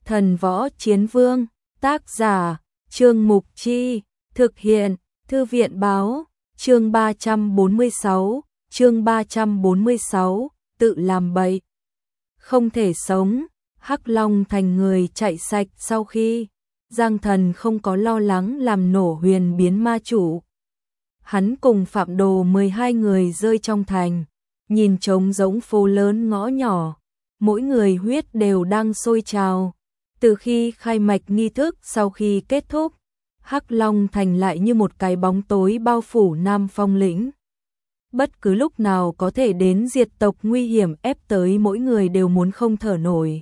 Thần Võ Chiến Vương, tác giả, Trương Mục Chi, thực hiện, Thư viện Báo, chương 346, tự làm bậy. Không thể sống, Hắc Long thành người chạy sạch sau khi Giang Thần không có lo lắng làm nổ Huyền Biến Ma Chủ. Hắn cùng Phạm Đồ 12 người rơi trong thành, nhìn trống rỗng phố lớn ngõ nhỏ, mỗi người huyết đều đang sôi trào. Từ khi khai mạch nghi thức sau khi kết thúc, Hắc Long thành lại như một cái bóng tối bao phủ Nam Phong lĩnh. Bất cứ lúc nào có thể đến diệt tộc nguy hiểm ép tới mỗi người đều muốn không thở nổi.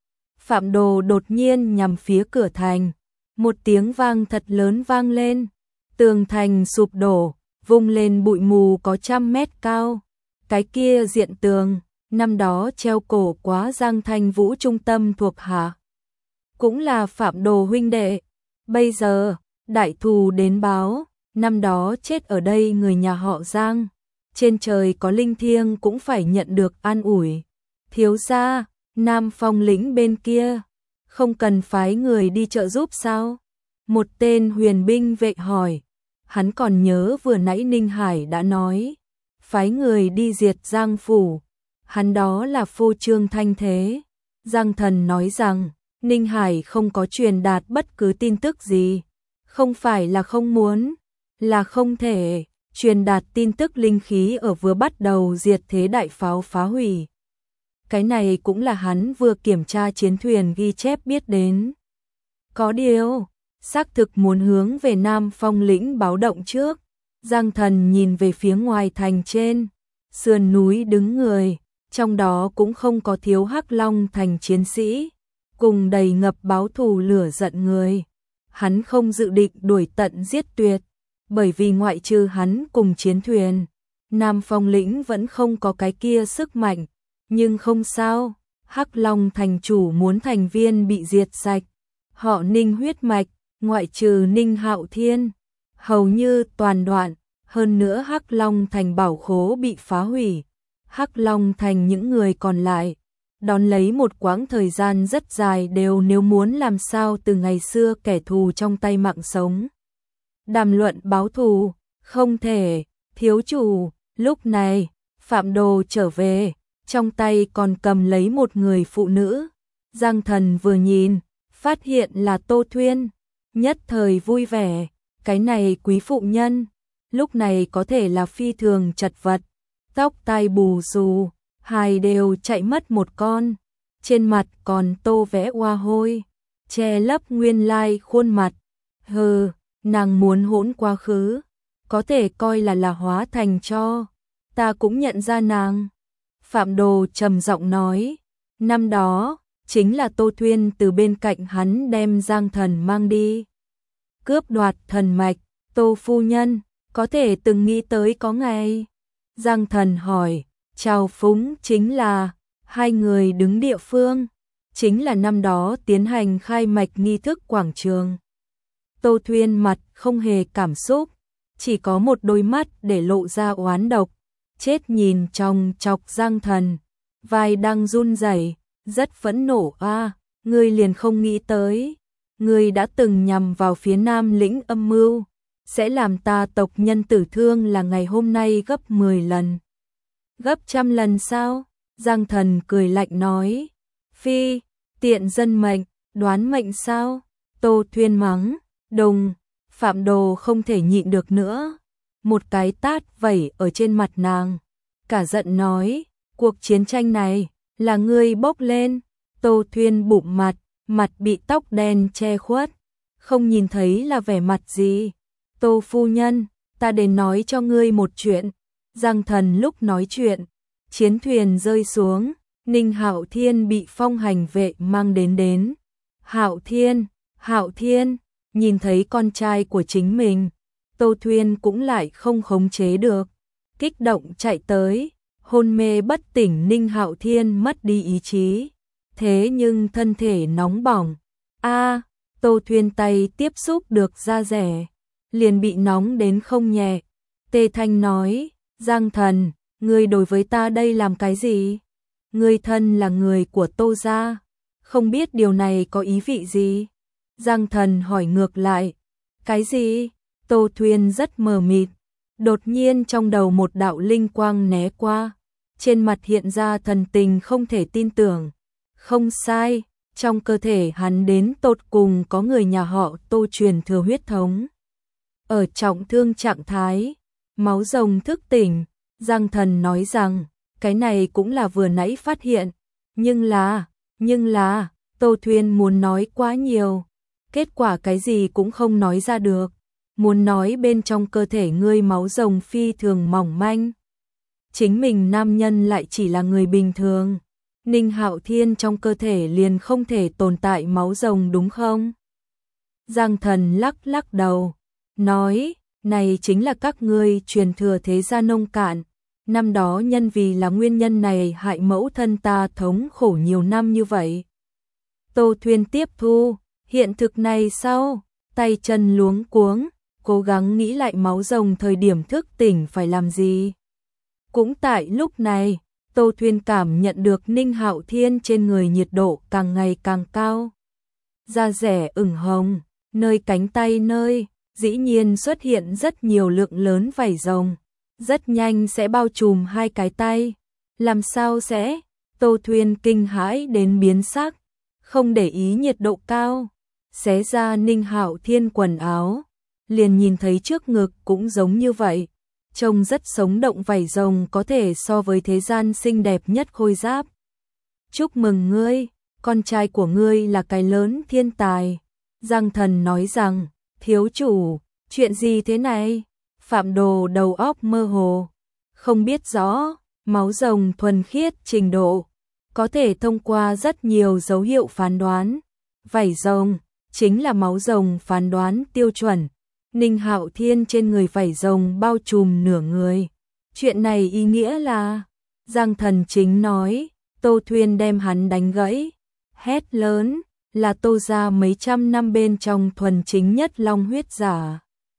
Phạm Đồ đột nhiên nhằm phía cửa thành, một tiếng vang thật lớn vang lên, tường thành sụp đổ, vung lên bụi mù có 100 mét cao. Cái kia diện tường, năm đó treo cổ quá Giang Thanh Vũ trung tâm thuộc hạ, cũng là Phạm Đồ huynh đệ. Bây giờ, đại thù đến báo, năm đó chết ở đây người nhà họ Giang, trên trời có linh thiêng cũng phải nhận được an ủi. Thiếu gia, Nam Phong lĩnh bên kia, không cần phái người đi trợ giúp sao? Một tên huyền binh vệ hỏi. Hắn còn nhớ vừa nãy Ninh Hải đã nói, phái người đi diệt Giang phủ, hắn đó là phô trương thanh thế. Giang Thần nói rằng, Ninh Hải không có truyền đạt bất cứ tin tức gì, không phải là không muốn, là không thể truyền đạt tin tức linh khí ở vừa bắt đầu diệt thế đại pháo phá hủy. Cái này cũng là hắn vừa kiểm tra chiến thuyền ghi chép biết đến. Có điều, xác thực muốn hướng về Nam Phong lĩnh báo động trước. Giang Thần nhìn về phía ngoài thành trên, sườn núi đứng người, trong đó cũng không có thiếu Hắc Long thành chiến sĩ, cùng đầy ngập báo thù lửa giận người. Hắn không dự định đuổi tận giết tuyệt, bởi vì ngoại trừ hắn cùng chiến thuyền, Nam Phong lĩnh vẫn không có cái kia sức mạnh. Nhưng không sao, Hắc Long thành chủ muốn thành viên bị diệt sạch. Họ Ninh huyết mạch, ngoại trừ Ninh Hạo Thiên, hầu như toàn đoạn. Hơn nữa Hắc Long thành bảo khố bị phá hủy. Hắc Long thành những người còn lại, đón lấy một quãng thời gian rất dài đều nếu muốn làm sao từ ngày xưa kẻ thù trong tay mạng sống. Đàm luận báo thù, không thể, thiếu chủ, lúc này, Phạm Đồ trở về. Trong tay còn cầm lấy một người phụ nữ. Giang Thần vừa nhìn, phát hiện là Tô Thuyên, nhất thời vui vẻ. Cái này quý phụ nhân, lúc này có thể là phi thường chật vật, tóc tai bù xù, hài đều chạy mất một con, trên mặt còn tô vẽ hoa hôi, che lấp nguyên lai khuôn mặt. Hừ, nàng muốn hỗn quá khứ, có thể coi là hóa thành cho. Ta cũng nhận ra nàng. Phạm Đồ trầm giọng nói, năm đó, chính là Tô Thuyên từ bên cạnh hắn đem Giang Thần mang đi. Cướp đoạt thần mạch, Tô phu nhân, có thể từng nghĩ tới có ngày. Giang Thần hỏi, chào phúng chính là, hai người đứng địa phương, chính là năm đó tiến hành khai mạch nghi thức quảng trường. Tô Thuyên mặt không hề cảm xúc, chỉ có một đôi mắt để lộ ra oán độc. Chết nhìn trong chọc Giang Thần, vai đang run rẩy, rất phẫn nộ. Ngươi liền không nghĩ tới, ngươi đã từng nhằm vào phía Nam lĩnh âm mưu, sẽ làm ta tộc nhân tử thương là ngày hôm nay gấp 10 lần. Gấp 100 lần sao? Giang Thần cười lạnh nói, phi, tiện dân mệnh, đoán mệnh sao? Tô Thuyên mắng, đùng, Phạm Đồ không thể nhịn được nữa. Một cái tát vẩy ở trên mặt nàng, cả giận nói, cuộc chiến tranh này, là ngươi bốc lên. Tô Thuyên bụng mặt bị tóc đen che khuất, không nhìn thấy là vẻ mặt gì. Tô phu nhân, ta đến nói cho ngươi một chuyện. Giang Thần lúc nói chuyện, chiến thuyền rơi xuống, Ninh Hạo Thiên bị phong hành vệ mang đến. Hạo Thiên, nhìn thấy con trai của chính mình, Tô Thuyên cũng lại không khống chế được, kích động chạy tới, hôn mê bất tỉnh. Ninh Hạo Thiên mất đi ý chí, thế nhưng thân thể nóng bỏng. Tô Thuyên tay tiếp xúc được da rẻ, liền bị nóng đến không nhẹ. Tê Thanh nói, Giang Thần, ngươi đối với ta đây làm cái gì? Ngươi thân là người của Tô gia, Không biết điều này có ý vị gì? Giang Thần hỏi ngược lại. Cái gì? Tô Thuyên rất mờ mịt. Đột nhiên trong đầu một đạo linh quang né qua. Trên mặt hiện ra thần tình không thể tin tưởng. Không sai, trong cơ thể hắn đến tột cùng có người nhà họ Tô truyền thừa huyết thống. Ở trọng thương trạng thái, máu rồng thức tỉnh, Giang Thần nói rằng, cái này cũng là vừa nãy phát hiện. Nhưng là, Tô Thuyên muốn nói quá nhiều. Kết quả cái gì cũng không nói ra được. Muốn nói bên trong cơ thể ngươi máu rồng phi thường mỏng manh. Chính mình nam nhân lại chỉ là người bình thường. Ninh Hạo Thiên trong cơ thể liền không thể tồn tại máu rồng đúng không? Giang Thần lắc lắc đầu, nói, này chính là các ngươi truyền thừa thế gia nông cạn. Năm đó nhân vì là nguyên nhân này hại mẫu thân ta thống khổ nhiều năm như vậy. Tô Thuyên tiếp thu, hiện thực này sau, tay chân luống cuống, cố gắng nghĩ lại máu rồng thời điểm thức tỉnh phải làm gì. Cũng tại lúc này, Tô Thuyên cảm nhận được Ninh Hạo Thiên trên người nhiệt độ càng ngày càng cao. Da rẻ ửng hồng, nơi cánh tay nơi, dĩ nhiên xuất hiện rất nhiều lượng lớn vảy rồng. Rất nhanh sẽ bao trùm hai cái tay. Làm sao sẽ? Tô Thuyên kinh hãi đến biến sắc, không để ý nhiệt độ cao. Xé ra Ninh Hạo Thiên quần áo, liền nhìn thấy trước ngực cũng giống như vậy. Trông rất sống động, vảy rồng có thể so với thế gian xinh đẹp nhất khôi giáp. Chúc mừng ngươi, con trai của ngươi là cái lớn thiên tài. Giang Thần nói rằng, thiếu chủ, chuyện gì thế này? Phạm Đồ đầu óc mơ hồ, không biết rõ, máu rồng thuần khiết trình độ, có thể thông qua rất nhiều dấu hiệu phán đoán. Vảy rồng, chính là máu rồng phán đoán tiêu chuẩn. Ninh Hạo Thiên trên người vảy rồng bao trùm nửa người. Chuyện này ý nghĩa là, Giang Thần chính nói, Tô Thuyên đem hắn đánh gãy, hét lớn, là Tô gia mấy trăm năm bên trong thuần chính nhất long huyết giả.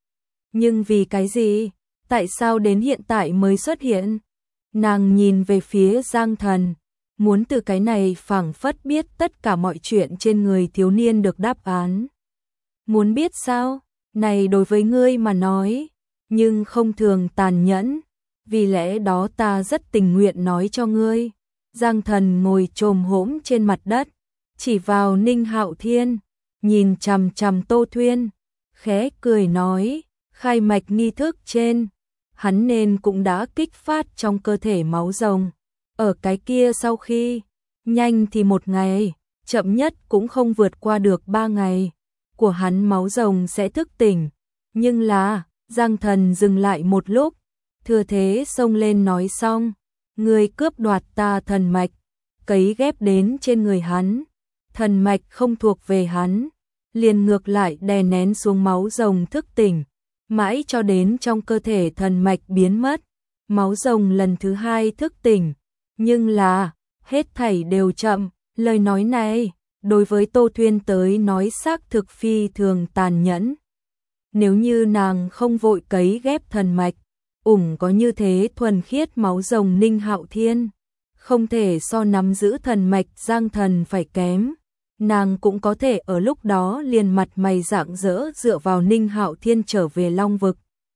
Nhưng vì cái gì? Tại sao đến hiện tại mới xuất hiện? Nàng nhìn về phía Giang Thần, muốn từ cái này phảng phất biết tất cả mọi chuyện trên người thiếu niên được đáp án. Muốn biết sao? Này đối với ngươi mà nói, nhưng không thường tàn nhẫn, vì lẽ đó ta rất tình nguyện nói cho ngươi. Giang Thần ngồi chồm hổm trên mặt đất, chỉ vào Ninh Hạo Thiên, nhìn chằm chằm Tô Thuyên, khẽ cười nói, khai mạch nghi thức trên, hắn nên cũng đã kích phát trong cơ thể máu rồng. Ở cái kia sau khi, nhanh thì 1 ngày, chậm nhất cũng không vượt qua được 3 ngày, của hắn máu rồng sẽ thức tỉnh. Nhưng là, Giang Thần dừng lại một lúc, thừa thế xông lên nói xong, ngươi cướp đoạt ta thần mạch, cấy ghép đến trên người hắn, thần mạch không thuộc về hắn, liền ngược lại đè nén xuống máu rồng thức tỉnh, mãi cho đến trong cơ thể thần mạch biến mất, máu rồng lần thứ 2 thức tỉnh. Nhưng là, hết thảy đều chậm, lời nói này, đối với Tô Thuyên tới nói xác thực phi thường tàn nhẫn. Nếu như nàng không vội cấy ghép thần mạch, có như thế thuần khiết máu rồng Ninh Hạo Thiên, không thể so nắm giữ thần mạch Giang Thần phải kém. Nàng cũng có thể ở lúc đó liền mặt mày rạng rỡ dựa vào Ninh Hạo Thiên trở về Long Vực.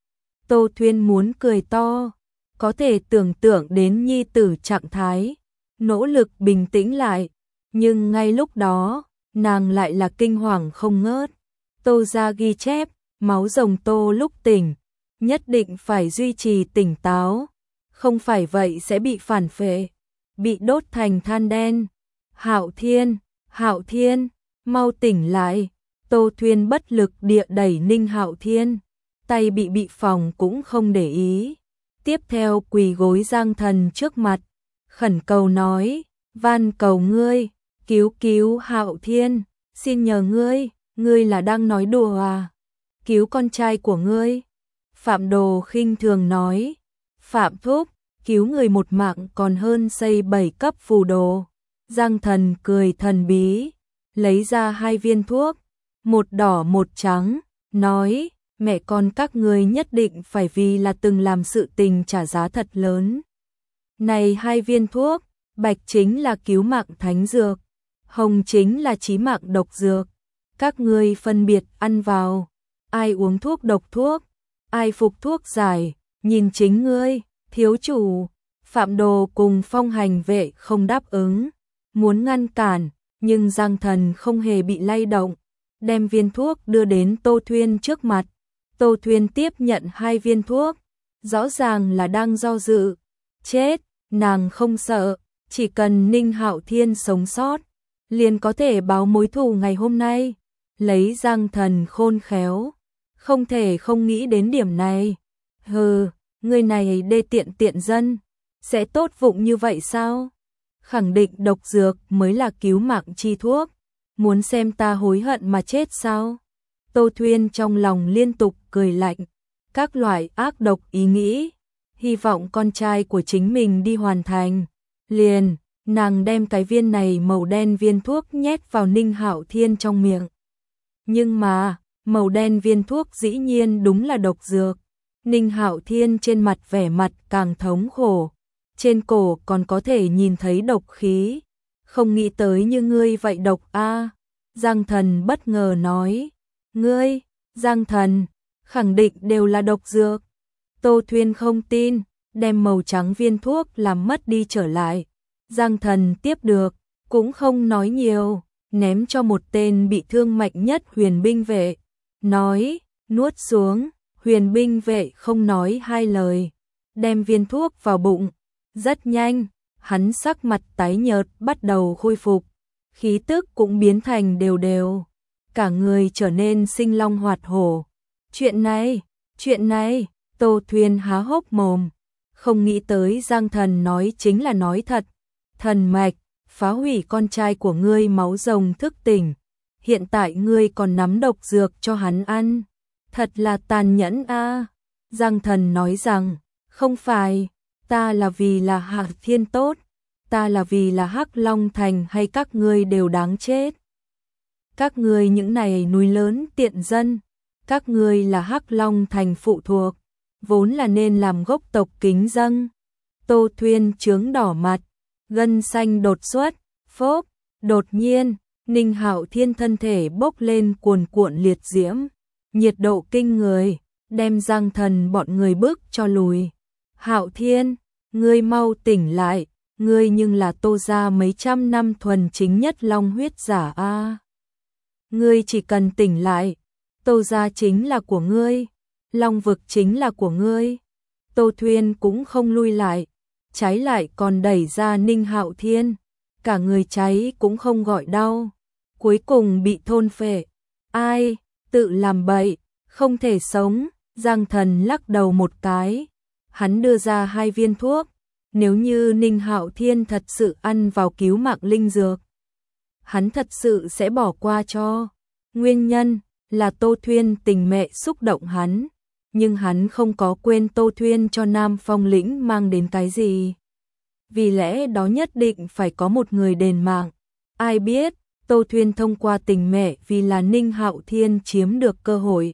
Tô Thuyên muốn cười to, có thể tưởng tượng đến nhi tử trạng thái, nỗ lực bình tĩnh lại, nhưng ngay lúc đó, nàng lại là kinh hoàng không ngớt. Tô gia ghi chép, máu rồng Tô lúc tỉnh, nhất định phải duy trì tỉnh táo, không phải vậy sẽ bị phản phệ, bị đốt thành than đen. Hạo Thiên, mau tỉnh lại. Tô Thuyên bất lực địa đẩy Ninh Hạo Thiên, tay bị phòng cũng không để ý. Tiếp theo quỳ gối Giang Thần trước mặt, khẩn cầu nói, van cầu ngươi, cứu Hạo Thiên, xin nhờ ngươi là đang nói đùa à? Cứu con trai của ngươi. Phạm Đồ khinh thường nói, Phạm thúc, cứu người một mạng còn hơn xây 7 cấp phù đồ. Giang Thần cười thần bí, lấy ra 2 viên thuốc, một đỏ một trắng, nói, mẹ con các ngươi nhất định phải vì là từng làm sự tình trả giá thật lớn. Này 2 viên thuốc, bạch chính là cứu mạng thánh dược, hồng chính là chí mạng độc dược, các ngươi phân biệt ăn vào, ai uống thuốc độc thuốc, ai phục thuốc giải, nhìn chính ngươi. Thiếu chủ, Phạm Đồ cùng Phong Hành Vệ không đáp ứng, muốn ngăn cản, nhưng Giang Thần không hề bị lay động, đem viên thuốc đưa đến Tô Thuyên trước mặt. Tô Thuyên tiếp nhận 2 viên thuốc, rõ ràng là đang do dự. Chết, nàng không sợ, chỉ cần Ninh Hạo Thiên sống sót, liền có thể báo mối thù ngày hôm nay. Lấy Giang Thần khôn khéo, không thể không nghĩ đến điểm này. Hừ, người này đê tiện dân, sẽ tốt vụng như vậy sao? Khẳng định độc dược mới là cứu mạng chi thuốc, muốn xem ta hối hận mà chết sao? Tô Thuyên trong lòng liên tục cười lạnh, các loại ác độc ý nghĩ, hy vọng con trai của chính mình đi hoàn thành. Liền, nàng đem cái viên này màu đen viên thuốc nhét vào Ninh Hạo Thiên trong miệng. Nhưng mà, màu đen viên thuốc dĩ nhiên đúng là độc dược. Ninh Hạo Thiên trên mặt vẻ mặt càng thống khổ, trên cổ còn có thể nhìn thấy độc khí. Không nghĩ tới như ngươi vậy độc a. Giang Thần bất ngờ nói, ngươi, Giang Thần, khẳng định đều là độc dược. Tô Thuyên không tin, đem màu trắng viên thuốc làm mất đi trở lại. Giang Thần tiếp được, cũng không nói nhiều, ném cho một tên bị thương mạnh nhất huyền binh vệ. Nói, nuốt xuống, huyền binh vệ không nói 2 lời, đem viên thuốc vào bụng. Rất nhanh, hắn sắc mặt tái nhợt bắt đầu khôi phục, khí tức cũng biến thành đều đều, cả người trở nên sinh long hoạt hổ. Chuyện này, Tô Thuyên há hốc mồm, không nghĩ tới Giang Thần nói chính là nói thật. Thần mạch, phá hủy con trai của ngươi máu rồng thức tỉnh, hiện tại ngươi còn nắm độc dược cho hắn ăn, thật là tàn nhẫn a. Giang Thần nói rằng, không phải, ta là vì là Hạc Thiên tốt, ta là vì là Hắc Long Thành hay các ngươi đều đáng chết. Các ngươi những này núi lớn tiện dân, các ngươi là Hắc Long Thành phụ thuộc, vốn là nên làm gốc tộc kính dâng. Tô Thuyên chướng đỏ mặt, gân xanh đột xuất, phốc, đột nhiên, Ninh Hạo Thiên thân thể bốc lên cuồn cuộn liệt diễm, nhiệt độ kinh người, đem Giang Thần bọn người bước cho lùi. Hạo Thiên, ngươi mau tỉnh lại, ngươi nhưng là Tô gia mấy trăm năm thuần chính nhất long huyết giả a. Ngươi chỉ cần tỉnh lại, Tô gia chính là của ngươi, Long vực chính là của ngươi. Tô Thuyên cũng không lui lại, trái lại còn đẩy ra Ninh Hạo Thiên, cả người cháy cũng không gọi đau, cuối cùng bị thôn phệ. Ai, tự làm bậy, không thể sống. Giang Thần lắc đầu một cái, hắn đưa ra 2 viên thuốc, nếu như Ninh Hạo Thiên thật sự ăn vào cứu mạng linh dược, hắn thật sự sẽ bỏ qua cho. Nguyên nhân là Tô Thuyên tình mẹ xúc động hắn, nhưng hắn không có quên Tô Thuyên cho Nam Phong lĩnh mang đến cái gì. Vì lẽ đó nhất định phải có một người đền mạng. Ai biết, Tô Thuyên thông qua tình mẹ vì là Ninh Hạo Thiên chiếm được cơ hội,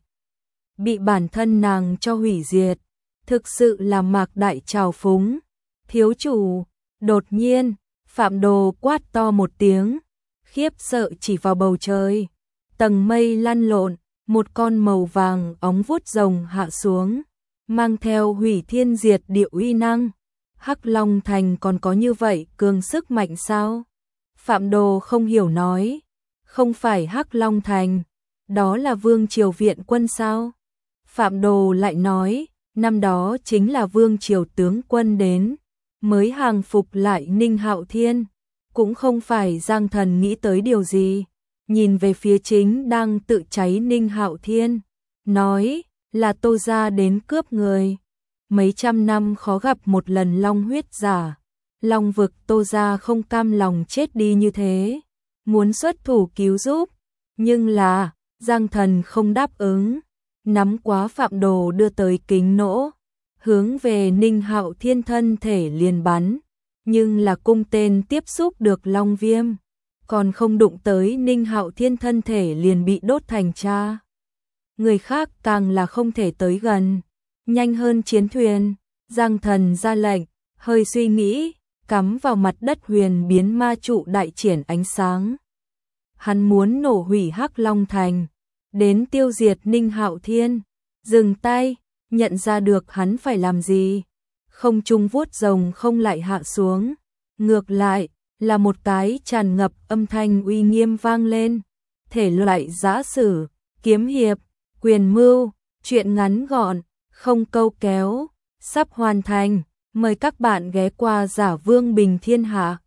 bị bản thân nàng cho hủy diệt, thực sự là mạc đại trào phúng. Thiếu chủ, đột nhiên, Phạm Đồ quát to một tiếng, khiếp sợ chỉ vào bầu trời. Tầng mây lăn lộn, một con màu vàng óng vuốt rồng hạ xuống, mang theo hủy thiên diệt địa uy năng. Hắc Long Thành còn có như vậy cường sức mạnh sao? Phạm Đồ không hiểu nói, không phải Hắc Long Thành, đó là Vương Triều viện quân sao? Phạm Đồ lại nói, năm đó chính là Vương Triều tướng quân đến, mới hàng phục lại Ninh Hạo Thiên, cũng không phải. Giang Thần nghĩ tới điều gì, nhìn về phía chính đang tự cháy Ninh Hạo Thiên, nói là Tô gia đến cướp người. Mấy trăm năm khó gặp một lần long huyết giả, Long vực Tô gia không cam lòng chết đi như thế, muốn xuất thủ cứu giúp, nhưng là Giang Thần không đáp ứng, nắm quá Phạm Đồ đưa tới kính nỗ, hướng về Ninh Hạo Thiên thân thể liền bắn, nhưng là cung tên tiếp xúc được long viêm, còn không đụng tới Ninh Hạo Thiên thân thể liền bị đốt thành tro. Người khác càng là không thể tới gần. Nhanh hơn chiến thuyền, Giang Thần ra lệnh, hơi suy nghĩ, cắm vào mặt đất huyền biến ma trụ đại triển ánh sáng. hắn muốn nổ hủy Hắc Long Thành, đến tiêu diệt Ninh Hạo Thiên. Dừng tay, nhận ra được hắn phải làm gì. Không trung vuốt rồng không lại hạ xuống, ngược lại là một cái tràn ngập âm thanh uy nghiêm vang lên. Thể loại giã sử, kiếm hiệp, quyền mưu, truyện ngắn gọn, không câu kéo, sắp hoàn thành. Mời các bạn ghé qua Giả Vương Bình Thiên Hạ.